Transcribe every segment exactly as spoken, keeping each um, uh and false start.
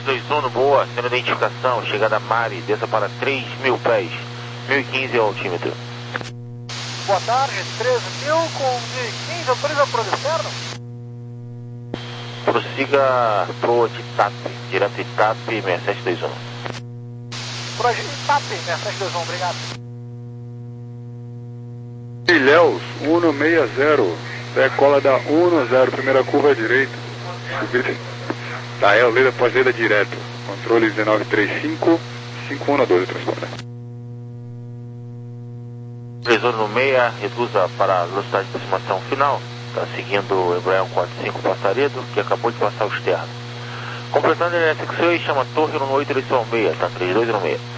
dois um no boa, sendo identificação, chegada Mari, desça para três mil pés, mil e quinze ao altímetro. Boa tarde, treze mil com mil e quinze, autoriza para o externo? Prossiga pro Itap, direto Itap seis sete dois um. Pro Itap seis sete dois um, obrigado. Ilhéus, um seis zero, decola da um zero, primeira curva à direita, subida da Elleira pós-leda direto, controle dezenove trinta e cinco, cinco um doze, transporte. Previsor no meia, reduza para a velocidade de aproximação final, está seguindo o Embraer um quatro cinco Passaredo, que acabou de passar o externo. Completando a N S X seis, chama Torre no oito direção meia, está três dois no meia.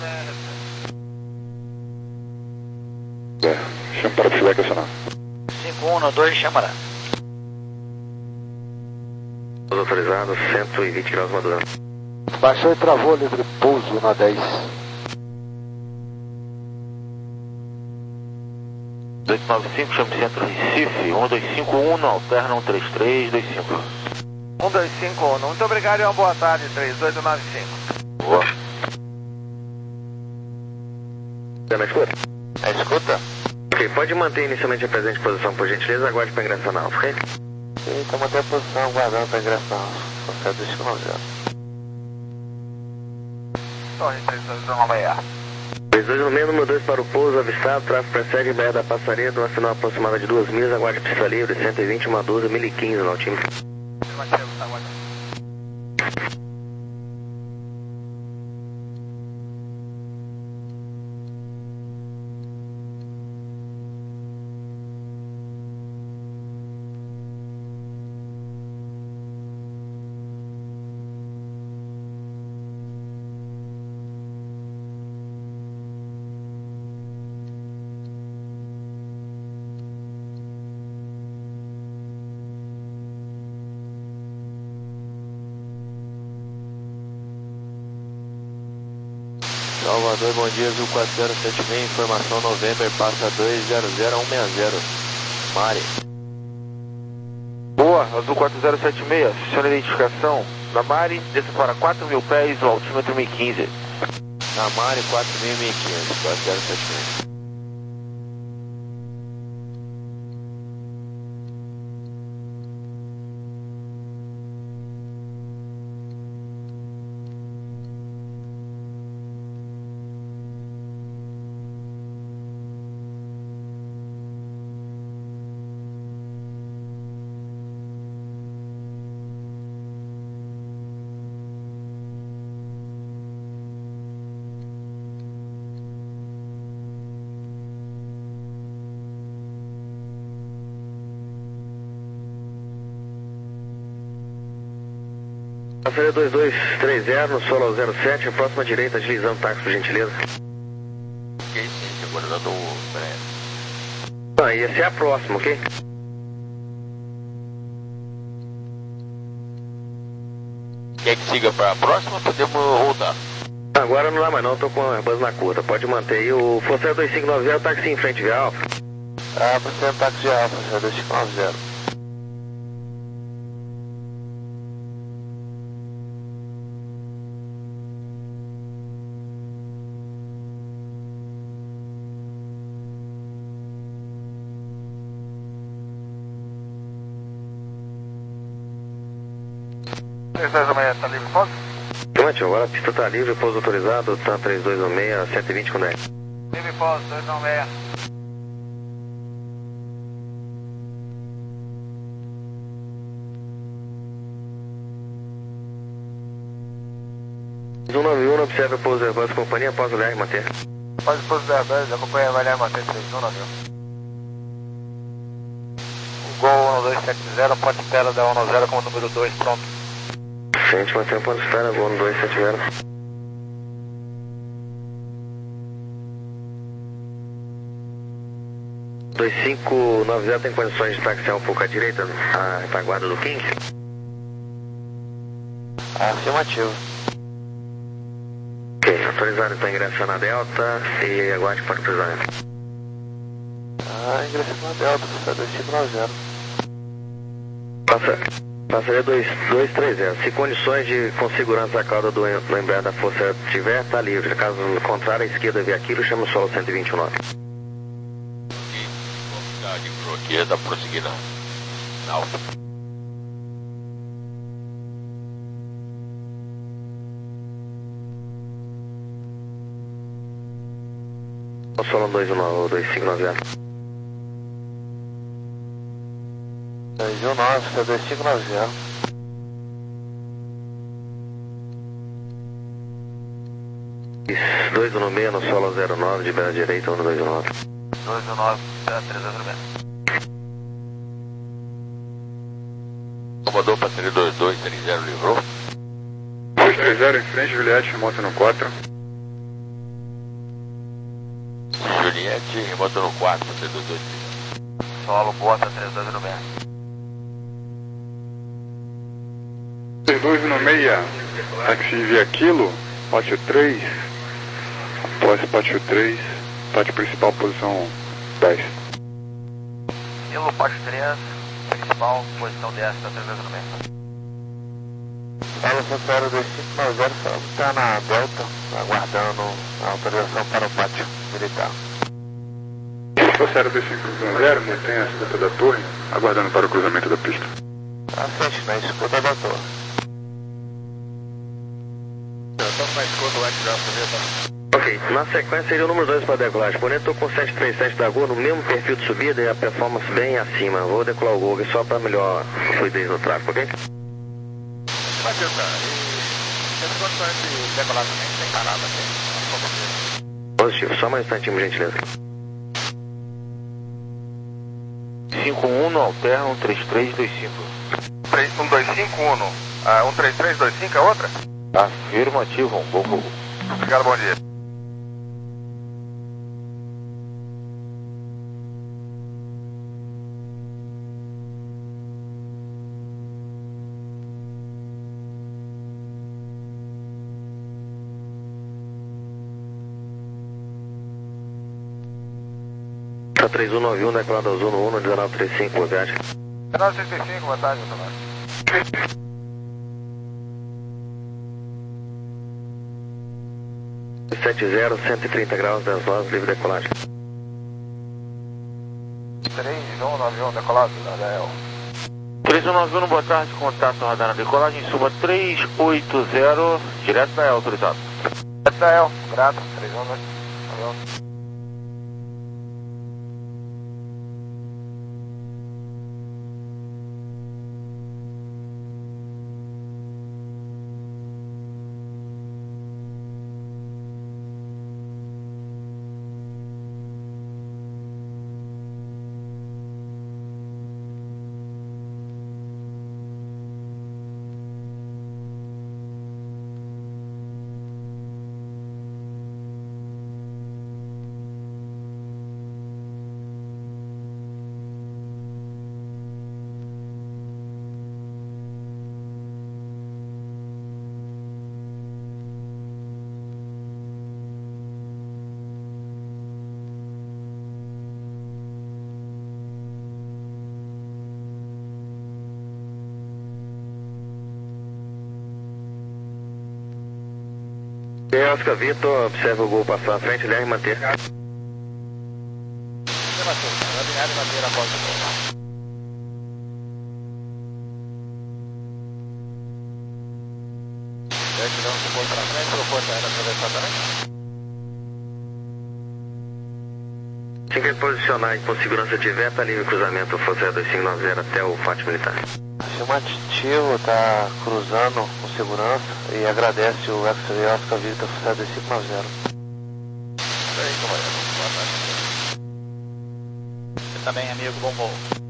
É, chama para o acionar. cinco um doze, chamará. Autorizado, cento e vinte graus madura. Baixou e travou, livre pouso na dez. dois nove cinco, chama Centro Recife, um dois cinco um, alterna um três três dois cinco. um dois cinco um, muito obrigado e uma boa tarde, três dois nove cinco. Boa. Você na escuta? A escuta? Ok, pode manter inicialmente a presente posição, por gentileza, aguarde para ingressar na alfa, ok? Então manter a posição, aguardando para ingressar na alfa. Concedo destino zero. Torre três dois um meia. três dois no meio, número dois para o pouso, avistado, tráfego precede Baía da Passaredo, uma sinal aproximada de duas milhas, aguarde pista livre, cento e vinte, uma doze, mil e quinze no altímetro. Afirmativo, está aguardando. Salvador, bom dia, Azul quatro zero sete seis, informação November, passa dois zero zero um seis zero, Mari. Boa, Azul quatro zero sete seis, aciona a identificação da Mari, desça para quatro mil pés, o altímetro mil e quinze. Na Mari, quatro mil e mil e quinhentos, quatro zero sete seis. Passaredo dois dois três zero, solo ao zero sete, próxima direita, deslizando táxi, por gentileza. Ok, sim, aguardando o Embraer. Ah, esse é a próxima, ok? Quer que siga para a próxima? Podemos voltar. Agora não dá mais não, tô com a bus na curta, pode manter aí. O Força dois cinco nove zero, táxi em frente, via Alfa. Ah, você é um táxi de Alfa, você é dois cinco nove zero. três dois um meia, está livre, pouso? Pronto, agora a pista tá livre, pouso autorizado, tá três dois um seis, cento e vinte com dez. Livre, pouso, dois um meia. um nove um, observa o pouso Airbus, companhia, após o L R manter. Pode pouso da Airbus, acompanha a L R manter três um nove um. O Gol um dois sete zero, ponte espera da um zero como número dois, pronto. A gente mantém o ponto de espera, Gol um dois sete zero. dois cinco nove zero tem condições de taxiar um pouco à direita, a retaguarda do King? Afirmativo. Ok, autorizado então ingressar na Delta e aguarde para o cruzamento. Ah, ingressando na Delta, você é dois cinco nove zero. Passa. Passaria dois três zero. Se condições de com segurança a cauda do, do embreagem da força aérea tiver, está livre. Caso contrário, a esquerda via aquilo, chama o solo cento e vinte e nove. De esquerda, prosseguir na, na alta. O solo dois um nove, dois cinco nove zero. dois um nove, dois cinco nove zero. dois um seis no solo zero nove, de beira direita, um dois um nove. dois um nove, três zero seis. Comandou passaria dois dois três zero, livrou. dois três zero em frente, Juliette, remoto no quatro. Juliette, remoto no quatro, passaria dois dois três zero. Solo, bota três dois no meio. três dois no meia, táxi via quilo, pátio três, após pátio três, pátio principal, posição dez. Quilo, pátio três, principal, posição dez, tá três dois no meio. Fala, Santoro dois cinco nove zero, só está na Delta, aguardando a autorização para o pátio militar. Passaram dois cinco nove zero, mantém a escuta da torre, aguardando para o cruzamento da pista. À frente, na escuta da torre. Estamos na escuta lá que já foi. Ok, na sequência seria o número dois para decolagem. Porém, estou com sete três sete da Gol no mesmo perfil de subida e a performance bem acima. Vou decolar o Gol só para melhor fluidez no tráfego, ok? Vai tentar. E temos condições de decolar também, sem parada, sem. Positivo, só mais um instantinho, gentileza. cinco um no alterna, um três três dois cinco. um dois cinco um, ah, um três três dois cinco é outra? Afirmativo, um bom voo. Obrigado, bom dia. Tá três um nove um, decolado azul no um, no dezenove trinta e cinco, boa viagem. dezenove trinta e cinco, boa tarde, doutor. sete zero, cento e trinta graus, dez nove, livre decolagem. três um nove um, decolado, Adael. três um nove um, boa tarde, contato radar na decolagem, suba três oito zero, direto da E L, autorizado. Adael, grato, três um nove um. Oscar Vitor, observa o Gol passar à frente, L R manter. Vai manter, vai manter a volta do Gol. Quer que não se for para frente ou for para atravessar também? Assim que ele posicionar e com segurança tiver, tá livre cruzamento Força dois cinco nove zero até o pátio militar. Afirmativo, tá cruzando com segurança e agradece o X-Ray Oscar Victor Força dois cinco nove zero. Aí, comandante, boa tarde. Você também, amigo, bom voo.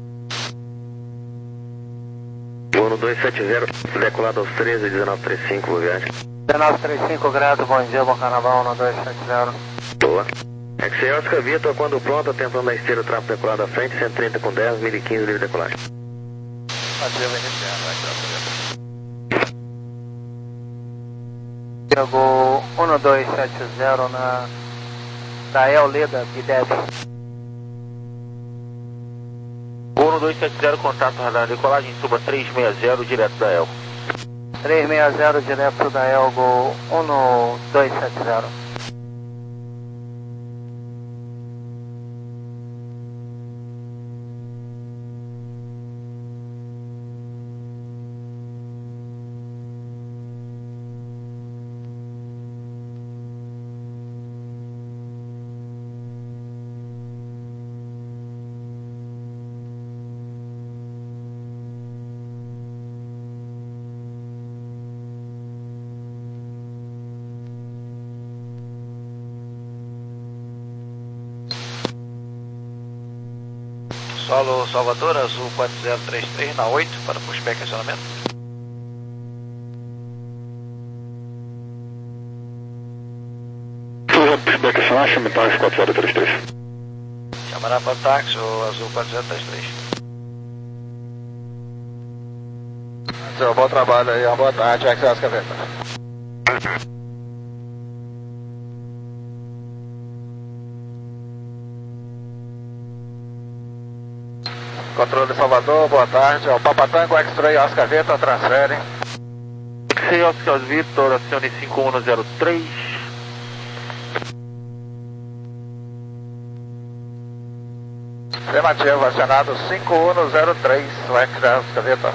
Voo no dois sete zero, decolado aos treze, dezenove trinta e cinco, boa viagem. dezenove trinta e cinco, grato, bom dia, bom carnaval no dois sete zero. Boa. X-Ray Oscar Vitor, quando pronto, tentando na esteira o tráfego decolado à frente, cento e trinta com dez, mil e quinze, livre decolagem. Ativa iniciando, vai tirar o Chegou um dois sete zero na da El Leda, Bideb. um um dois sete zero, contato radar decolagem, suba três seis zero, direto da Elgo. três seis zero, direto da Elgo, um dois sete zero. Solo Salvador, azul quatro zero três três na oito para pushback e acionamento. Pushback acionar, chame táxi quatro zero três três. Chamará para táxi o azul quatro zero três três. Seu bom trabalho aí, uma boa tarde, Access Caveta. Controle Salvador, boa tarde. O Papatango X-Ray Oscar Vitor, transfere. X-Ray Oscar Vitor, acione cinco um zero três. Afirmativo, acionado cinco um zero três, o X-Ray Oscar Vitor.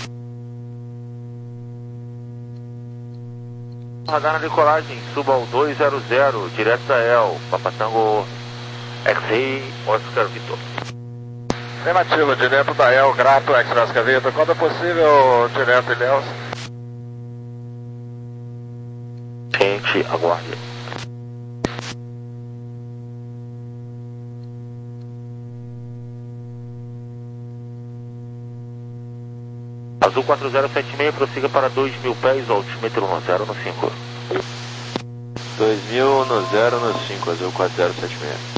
Radar na decolagem, suba ao dois zero zero, direto da El, Papatango X-Ray Oscar Vitor. Afirmativo, direto da El, grato, X-Ray Oscar Vitor. Quando possível, direto de Ilhéus. Quente, aguarde. Azul quatro zero sete seis, prossiga para dois mil pés, altímetro um zero no cinco. dois mil no zero no cinco, azul quatro zero sete seis.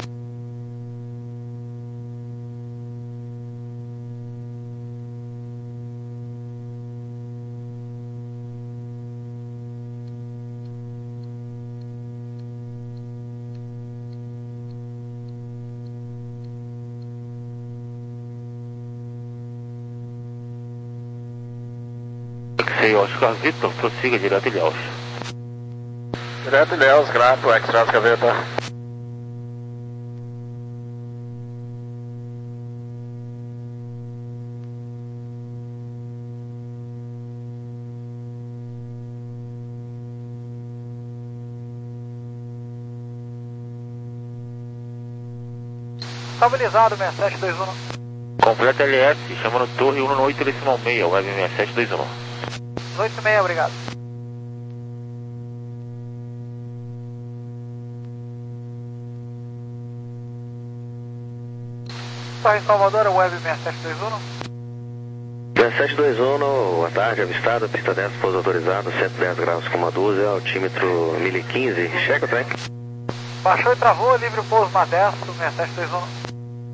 X-Ray Oscar Vitor, prossiga direto Ilhéus. Direto Ilhéus, grato, X-Ray Oscar Vitor. Estabilizado, seis sete dois um. Completa L S, chamando torre um oito decimal seis, web seis sete dois um. oito seis, obrigado. Torre Salvador, web seis sete dois um. seis sete dois um, boa tarde, avistado, pista dez, pouso autorizado, cento e dez graus com uma dúzia, altímetro mil e quinze, checa o trem. Baixou e travou, livre o pouso Modesto, seis sete dois um.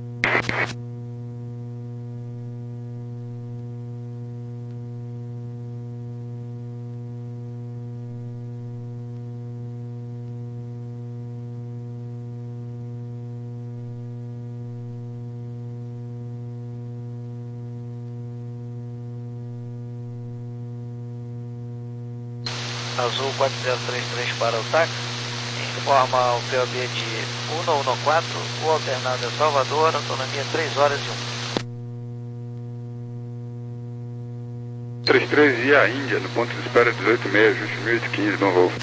Azul quatro zero três três para o táxi, informa o P O B de um um quatro, o alternado é Salvador, autonomia três horas e um. trinta e três I A Índia, no ponto de espera dezoito seis, ajuste mil oitocentos e quinze, no voo.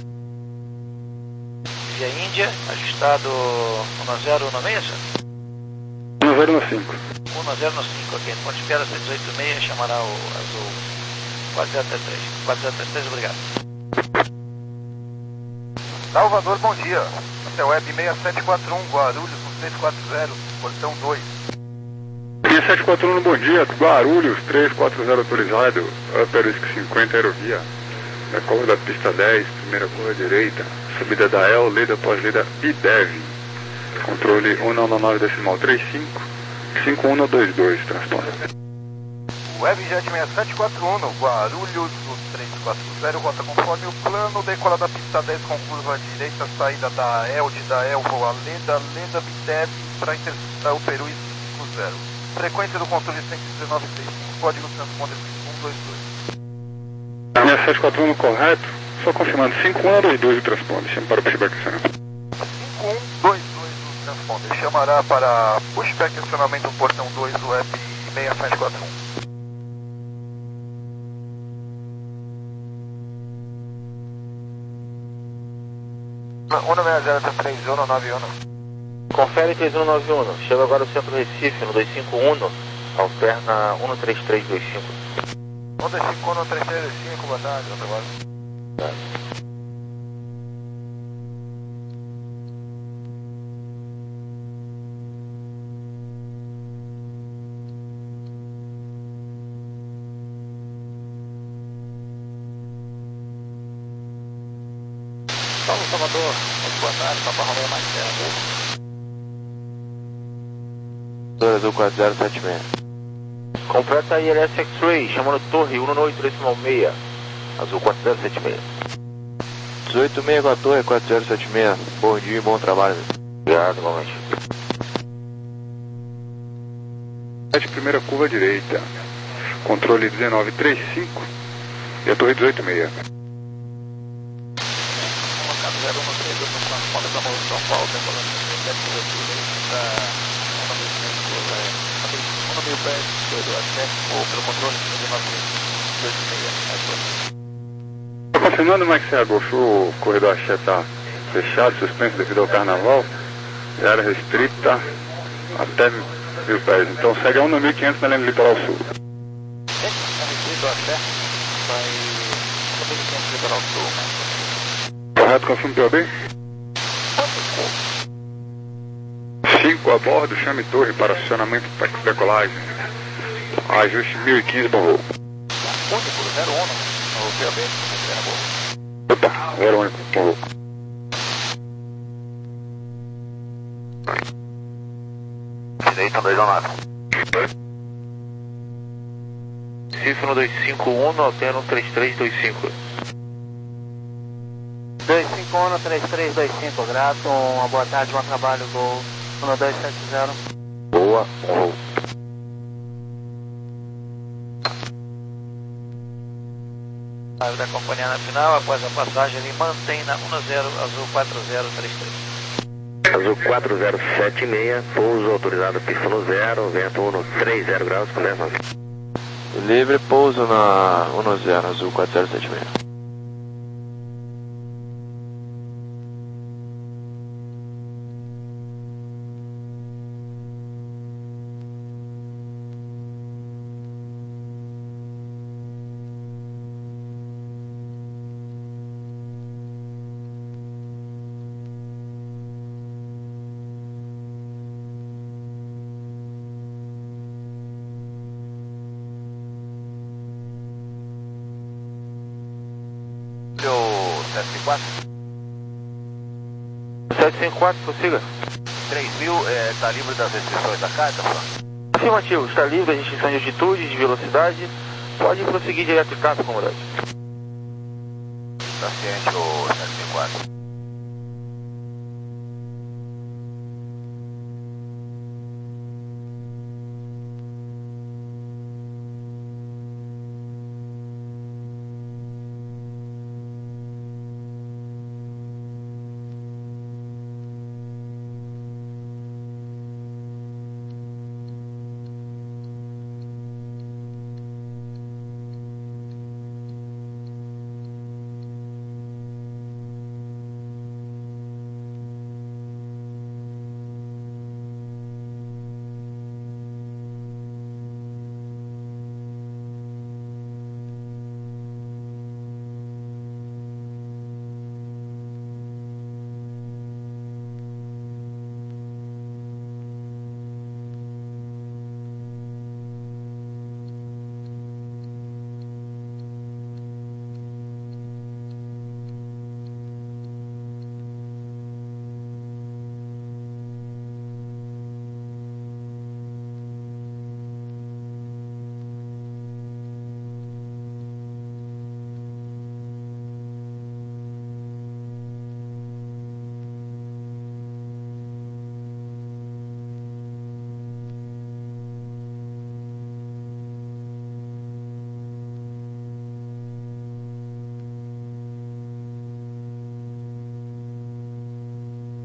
Via Índia, ajustado um zero um seis, senhor? um zero no cinco. um zero no cinco, ok. No ponto de espera dezoito seis, chamará o Azul quatro zero três três. quatro zero três três, obrigado. Salvador, bom dia. Até web seis sete quatro um, Guarulhos, três quatro zero, portão dois. seis sete quatro um, bom dia. Guarulhos, três quatro zero autorizado. Upper Whisky cinquenta, aerovia. Decola da pista dez, primeira curva direita. Subida da El, leda pós-leda I D E V. Controle um nove nove decimal trinta e cinco, cinco um dois dois, transponder. Webjet seis sete quatro um, Guarulhos, três quatro zero, rota conforme o plano, decola da pista dez com curva direita, saída da El, de da El, voa Leda, Leda, B T E V, para interceptar o Peru e cinco zero. Frequência do controle cento e dezenove ponto trinta e cinco, código de transponder cento e vinte e dois. A minha sete quatro um correto, só confirmando, cinco um dois dois o transponder, chama para o pushback acionamento. cinco um dois dois o transponder, chamará para pushback acionamento do portão dois do web seis sete quatro um. um seis zero três um nove um. Confere três um nove um, chega agora o centro Recife no dois cinco um, alterna um três três dois cinco. um dois cinco um, três três dois cinco, boa tarde, agora. Tá. Paulo Salvador, muito boa tarde, Papa Romeo mais certo. Azul quatro zero sete seis. Completa a I L S X-Ray, chamando torre um oito decimal seis, Azul quatro zero sete seis. dezoito seis com a torre quatro zero sete seis. Bom dia e bom trabalho. Obrigado, igualmente. Primeira curva direita, controle dezenove trinta e cinco e a torre dezoito seis. Colocado zero um no três, no transporte da Moura São Paulo, decolando sete cobertura para uma meio pé, dois do acesso, ou pelo controle dezenove dois seis. Estou confirmando, Max Agosto, o corredor Axé está fechado, suspenso devido ao carnaval, e área restrita até mil pés. Então segue a um mil e quinhentos na linha do litoral sul. É, é restrito ao acesso, vai um mil e quinhentos litoral sul, né? Correto, confirma P O B? cinco a bordo, chame torre para acionamento para decolagem. Ajuste mil e quinze, bom voo. Único, zero um, o P O B, zero um. Opa, zero um, bom voo. Direita dois um nove. Recife no dois cinco um, alterna um três três dois cinco. dois cinco um, três três dois cinco, grato, uma boa tarde, bom trabalho, Gol um dois sete zero. Boa, bom voo. Da companhia na final, após a passagem, ele mantém na um zero, azul quatro zero três três. Azul quatro zero sete seis, pouso autorizado pista no zero, vento um três zero graus, com dez nove. Livre pouso na um zero, azul quatro zero sete seis. sete cinco quatro. sete cinco quatro, prossiga. três mil, está livre das restrições da carga, Fran? Afirmativo, está livre da restrição de altitude, de velocidade. Pode prosseguir direto de casa, comandante. Está ciente o sete cinco quatro.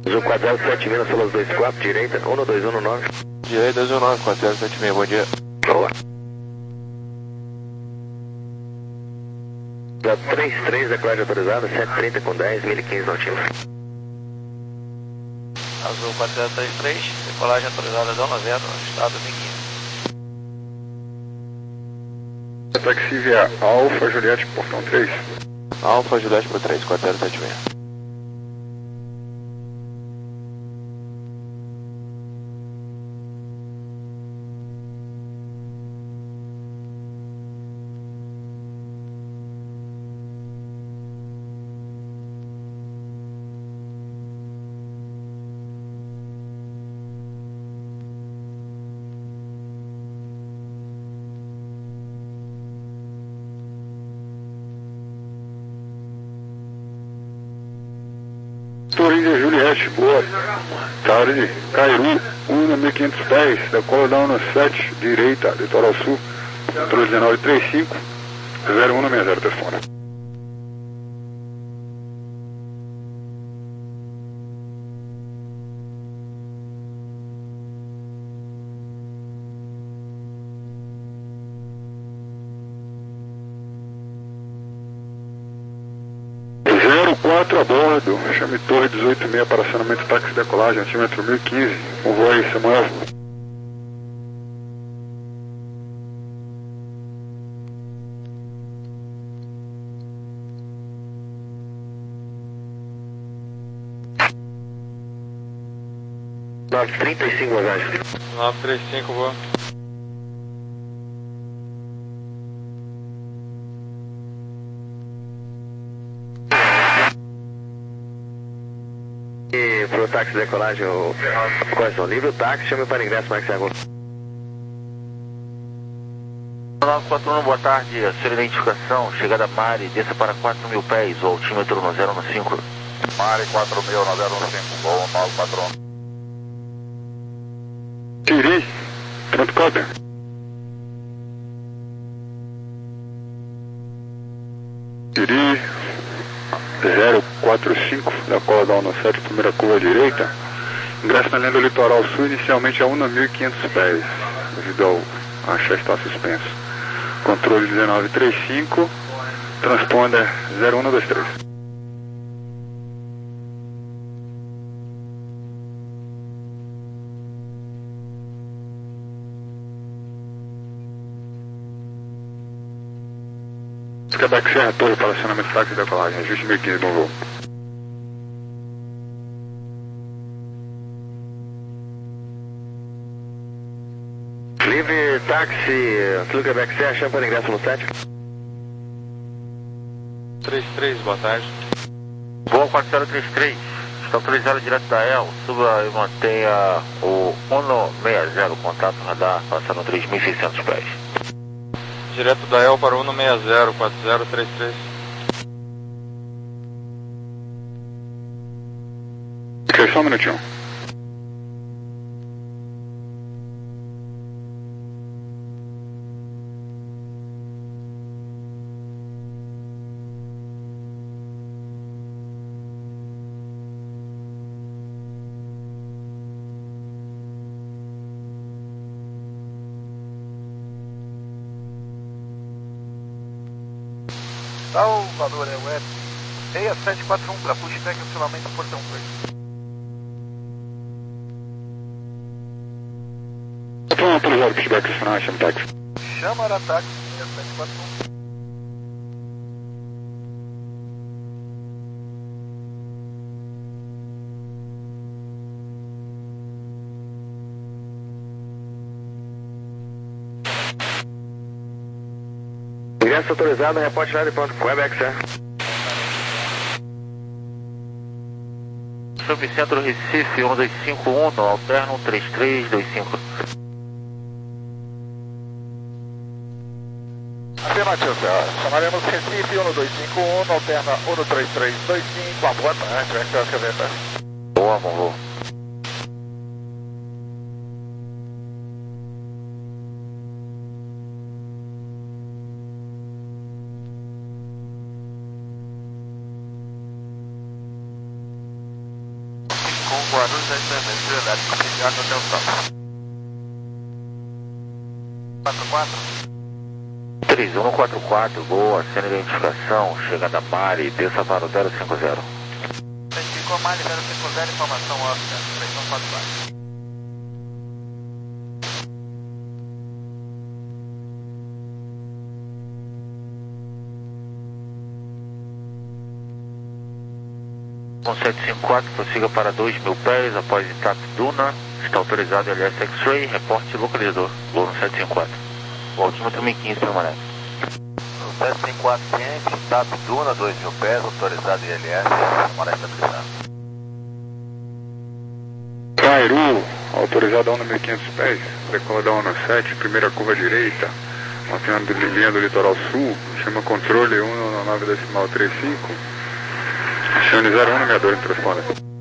Azul quatro zero sete Minas, Solas dois quatro, direita, um dois um nove. Direita dois um nove, quatro zero sete seis, bom dia. Boa. Da três três, decolagem autorizada, sete trinta com dez, mil e quinze Nautilus. Azul quatro zero três três, decolagem autorizada zona zero, estado mil e quinze. Táxi via Alfa Juliette, portão três. Alfa Juliette por três, quatro zero sete seis. Toríndia Juliette, boa tarde. Cairu, um mil e quinhentos pés, decola da um sete, direita, litoral sul, controle dezenove trinta e cinco, zero um seis zero, telefone. zero quatro a bordo, chame Torre dezoito seis para acionamento táxi de decolagem, altímetro mil e quinze, um voo aí, Samuel. nove trinta e cinco, bagagem. nove três cinco, boa. E pro táxi de decolagem, o... quais são? Livre o táxi, chame para ingresso, Max Segundo. nove quatro um, boa tarde, sua identificação, chegada Mari, desça para quatro mil pés, o altímetro no zero um cinco. Mari quatro mil, no zero um cinco, voo nove quatro um. Siri, pronto, cópia. Siri, zero quatro cinco, da cola da um sete, primeira curva direita. Ingresso na linha do litoral sul, inicialmente a um mil e quinhentos pés, devido ao a chave está suspenso. Controle dezenove trinta e cinco, transponder zero um dois três. Quebec Serra Torre para acionamento táxi de decolagem, ajuste mil e quinze, bom voo. Livre táxi, Flu Quebec Serra, chame para ingresso no sete. três três, boa tarde. Voo quatro zero três três, está autorizado direto da E L, suba e mantenha o um seis zero, contato radar, passando três mil e seiscentos pés. Direto da E L para um seis zero, quatro zero três três. Ok, só um minutinho. Salvador é web seis sete quatro um para pushback, acionamento portão dois. Então, autorizado pushback, acionar, chame táxi. Chama a táxi seis sete quatro um. Ingresso autorizado, reporte lá de pronto, Quebec Serra. Subcentro Recife, um dois cinco um, no alterno três três dois cinco. Afirmativo, senhor. Chamaremos Recife um dois cinco um, no alterna um três três dois cinco, a boa tarde, vai ser a escaveta. Boa, bom voo. Guarulhos, a intervenção elétrica, obrigado, atenção. quatro quatro. três um quatro quatro, boa, sem identificação, chegada Mari, desça para o zero cinco zero. Identificou Mari zero cinco zero, informação Oscar, três um quatro quatro. um sete cinco quatro, prossiga para dois mil pés, após Itap Duna, está autorizado L S X-Ray, reporte localizador, voo no sete cinco quatro. O altímetro mil e quinze permanece. sete cinco quatro ciente, Itap Duna, dois mil pés, autorizado I L S, permanece estabilizado. Cairu, autorizado a um mil e quinhentos pés, decola da ONU sete, primeira curva direita, mantendo a linha do litoral sul, chama controle um nove decimal trinta e cinco. Acione zero um nomeador em transponder.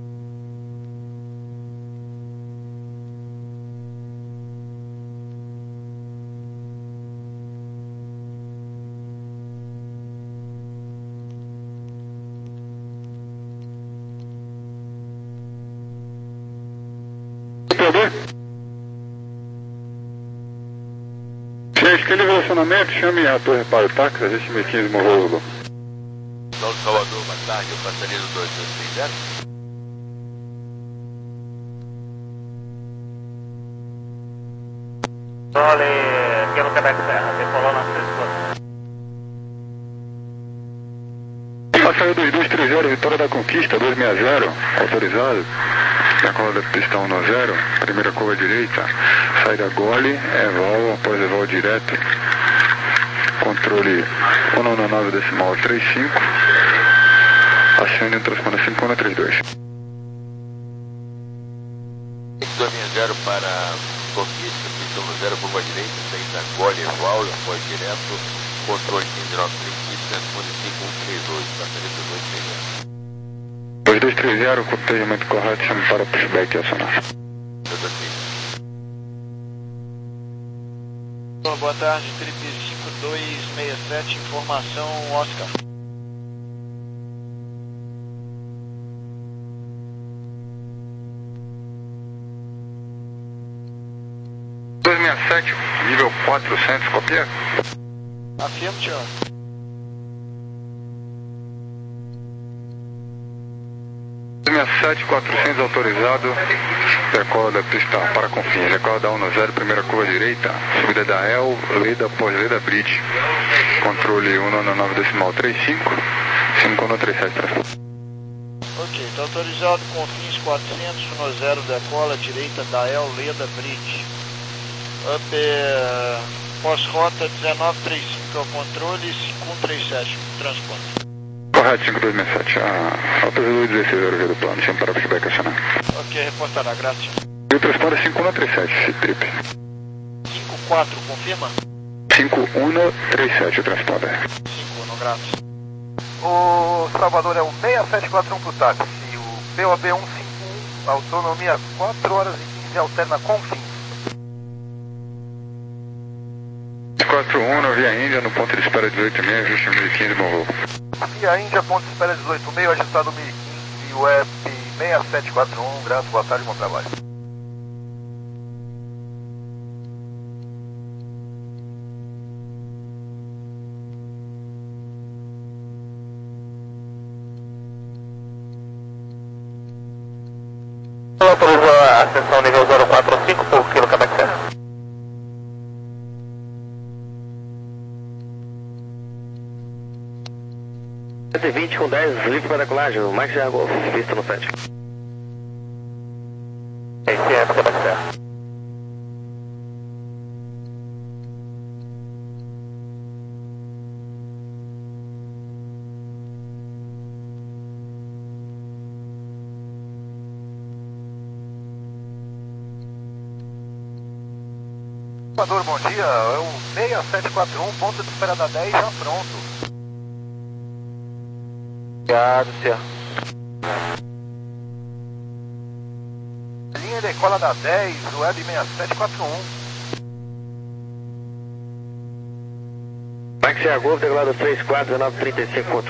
Se a esquerda de relacionamento, chame a torre para o táxi, a gente mil e quinze morreu. São Salvador, boa tarde, eu passaria do dois dois três zero. Olha, pelo Quebec Serra, decolou na sexta. Passaria dois dois três zero, Vitória da Conquista, dois seis zero, autorizado. Decola da pista um zero, primeira curva direita, saída Gole, Eval, após Eval direto. Controle um nove decimal trinta e cinco. Acione transponder cinco um três dois. dois seis zero para Conquista, pista um zero, curva direita, saída Gole, Eval, após direto. Controle quinze nove trinta e cinco, transponder cinco um três dois, passaria do dois três zero. dois dois três zero, com o tegimento correto, chame para pushback e acionar. Boa tarde, Trip cinco dois seis sete, informação Oscar. dois seis sete, nível quatrocentos, copia? Afirmo, senhor. dois seis sete, quatrocentos autorizado, decola da pista para Confins, decola da um zero, primeira curva direita, subida da El, Leda após Leda Bridge, controle um nove decimal trinta e cinco, cinco um três sete. Ok, está autorizado Confins quatrocentos, um zero, decola direita da El, Leda Bridge. Up, é, pós-rota dezenove trinta e cinco, é o controle cinco um três sete, transporte. Correto, cinco dois seis sete, a autorizador dezesseis zero do plano, chame para pushback acionar. Ok, reportará, graças. E o transponder cinco um três sete, esse trip. cinco quatro, confirma? cinco um três sete, o transponder. cinco um, graças. O Salvador é o seis sete quatro um para o táxi, o P O B cento e cinquenta e um, autonomia quatro horas e quinze, alterna Confins. quatro um, via Índia, no ponto de espera dezoito e meio, ajuste mil e quinze, morreu. Via Índia, ponto de espera dezoito e meio, ajustado mil e quinze, web seis sete quatro um, graças, boa tarde, bom trabalho. Autoriza a ascensão nível zero quatro cinco por quilo Quebec Serra. cento e vinte com dez, livre para decolagem, Max Jago, pista no sete. Esse é Quebec Serra. Salvador, bom dia, é o seis sete quatro um, ponto de espera da dez, já pronto. Obrigado, senhor. Linha decola da dez, web seis sete quatro um. Max Jago, decolado três quatro nove trinta e cinco.